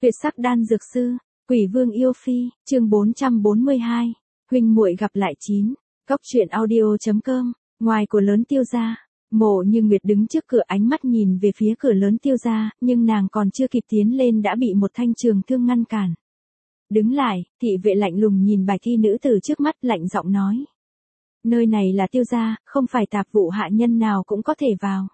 Tuyệt sắc đan dược sư, Quỷ Vương yêu phi, chương 442, huynh muội gặp lại 9. Cóc truyện audio.com, ngoài của lớn Tiêu gia, Mộ Như Nguyệt đứng trước cửa ánh mắt nhìn về phía cửa lớn Tiêu gia, nhưng nàng còn chưa kịp tiến lên đã bị một thanh trường thương ngăn cản. Đứng lại, thị vệ lạnh lùng nhìn bài thi nữ tử trước mắt lạnh giọng nói. Nơi này là Tiêu gia, không phải tạp vụ hạ nhân nào cũng có thể vào.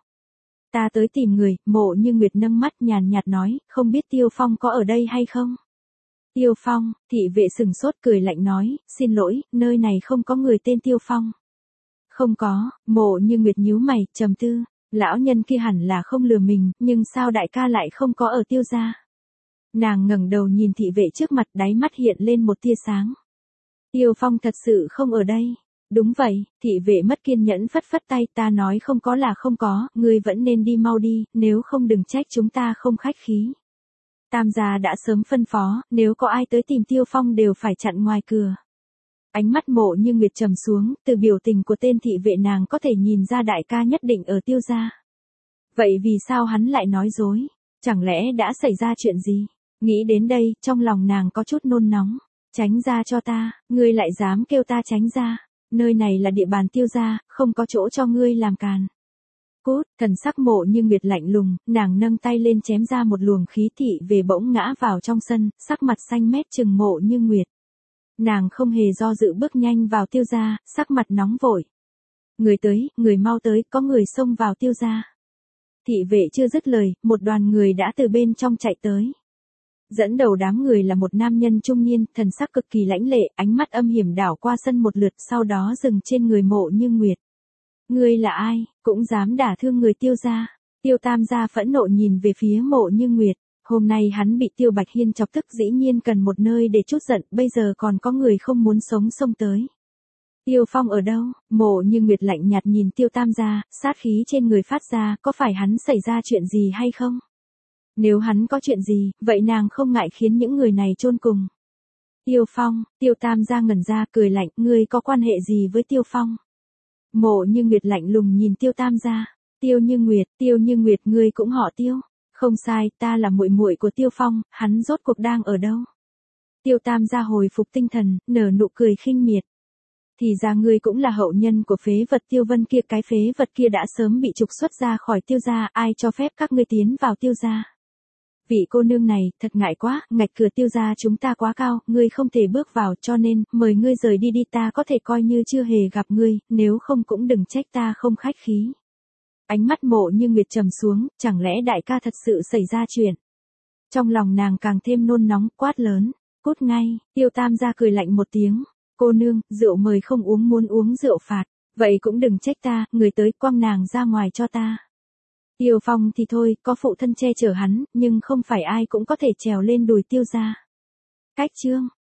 Ta tới tìm người, Mộ Như Nguyệt nâng mắt nhàn nhạt nói, không biết Tiêu Phong có ở đây hay không? Tiêu Phong, thị vệ sừng sốt cười lạnh nói, xin lỗi, nơi này không có người tên Tiêu Phong. Không có, Mộ Như Nguyệt nhíu mày, trầm tư, lão nhân kia hẳn là không lừa mình, nhưng sao đại ca lại không có ở Tiêu gia? Nàng ngẩng đầu nhìn thị vệ trước mặt, đáy mắt hiện lên một tia sáng. Tiêu Phong thật sự không ở đây. Đúng vậy, thị vệ mất kiên nhẫn phất phất tay, ta nói không có là không có, ngươi vẫn nên đi mau đi, nếu không đừng trách chúng ta không khách khí. Tam gia đã sớm phân phó, nếu có ai tới tìm Tiêu Phong đều phải chặn ngoài cửa. Ánh mắt Mộ Như Nguyệt trầm xuống, từ biểu tình của tên thị vệ nàng có thể nhìn ra đại ca nhất định ở Tiêu gia. Vậy vì sao hắn lại nói dối? Chẳng lẽ đã xảy ra chuyện gì? Nghĩ đến đây, trong lòng nàng có chút nôn nóng. Tránh ra cho ta, ngươi lại dám kêu ta tránh ra. Nơi này là địa bàn Tiêu gia, không có chỗ cho ngươi làm càn. Cút, thần sắc Mộ Như Nguyệt lạnh lùng, nàng nâng tay lên chém ra một luồng khí thị về bỗng ngã vào trong sân, sắc mặt xanh mét trừng Mộ Như Nguyệt. Nàng không hề do dự bước nhanh vào Tiêu gia, sắc mặt nóng vội. Người tới, người mau tới, có người xông vào Tiêu gia. Thị vệ chưa dứt lời, một đoàn người đã từ bên trong chạy tới. Dẫn đầu đám người là một nam nhân trung niên, thần sắc cực kỳ lãnh lệ, ánh mắt âm hiểm đảo qua sân một lượt, sau đó dừng trên người Mộ Như Nguyệt. Ngươi là ai, cũng dám đả thương người Tiêu gia? Tiêu Tam gia phẫn nộ nhìn về phía Mộ Như Nguyệt, hôm nay hắn bị Tiêu Bạch Hiên chọc tức dĩ nhiên cần một nơi để trút giận, bây giờ còn có người không muốn sống xông tới. Tiêu Phong ở đâu? Mộ Như Nguyệt lạnh nhạt nhìn Tiêu Tam gia, sát khí trên người phát ra, có phải hắn xảy ra chuyện gì hay không? Nếu hắn có chuyện gì, vậy nàng không ngại khiến những người này chôn cùng. Tiêu Phong, Tiêu Tam gia ngẩn ra, cười lạnh, ngươi có quan hệ gì với Tiêu Phong? Mộ Như Nguyệt lạnh lùng nhìn Tiêu Tam gia, Tiêu Như Nguyệt, ngươi cũng họ Tiêu? Không sai, ta là muội muội của Tiêu Phong, hắn rốt cuộc đang ở đâu? Tiêu Tam gia hồi phục tinh thần, nở nụ cười khinh miệt. Thì ra ngươi cũng là hậu nhân của phế vật Tiêu Vân kia, cái phế vật kia đã sớm bị trục xuất ra khỏi Tiêu gia, ai cho phép các ngươi tiến vào Tiêu gia? Vị cô nương này, thật ngại quá, ngạch cửa Tiêu gia chúng ta quá cao, ngươi không thể bước vào, cho nên, mời ngươi rời đi đi, ta có thể coi như chưa hề gặp ngươi, nếu không cũng đừng trách ta không khách khí. Ánh mắt Mộ Như Nguyệt trầm xuống, chẳng lẽ đại ca thật sự xảy ra chuyện? Trong lòng nàng càng thêm nôn nóng, quát lớn, cút ngay. Tiêu Tam gia cười lạnh một tiếng, cô nương, rượu mời không uống, muốn uống rượu phạt, vậy cũng đừng trách ta, người tới quăng nàng ra ngoài cho ta. Tiêu Phong thì thôi, có phụ thân che chở hắn, nhưng không phải ai cũng có thể trèo lên đùi Tiêu gia. Cách chương,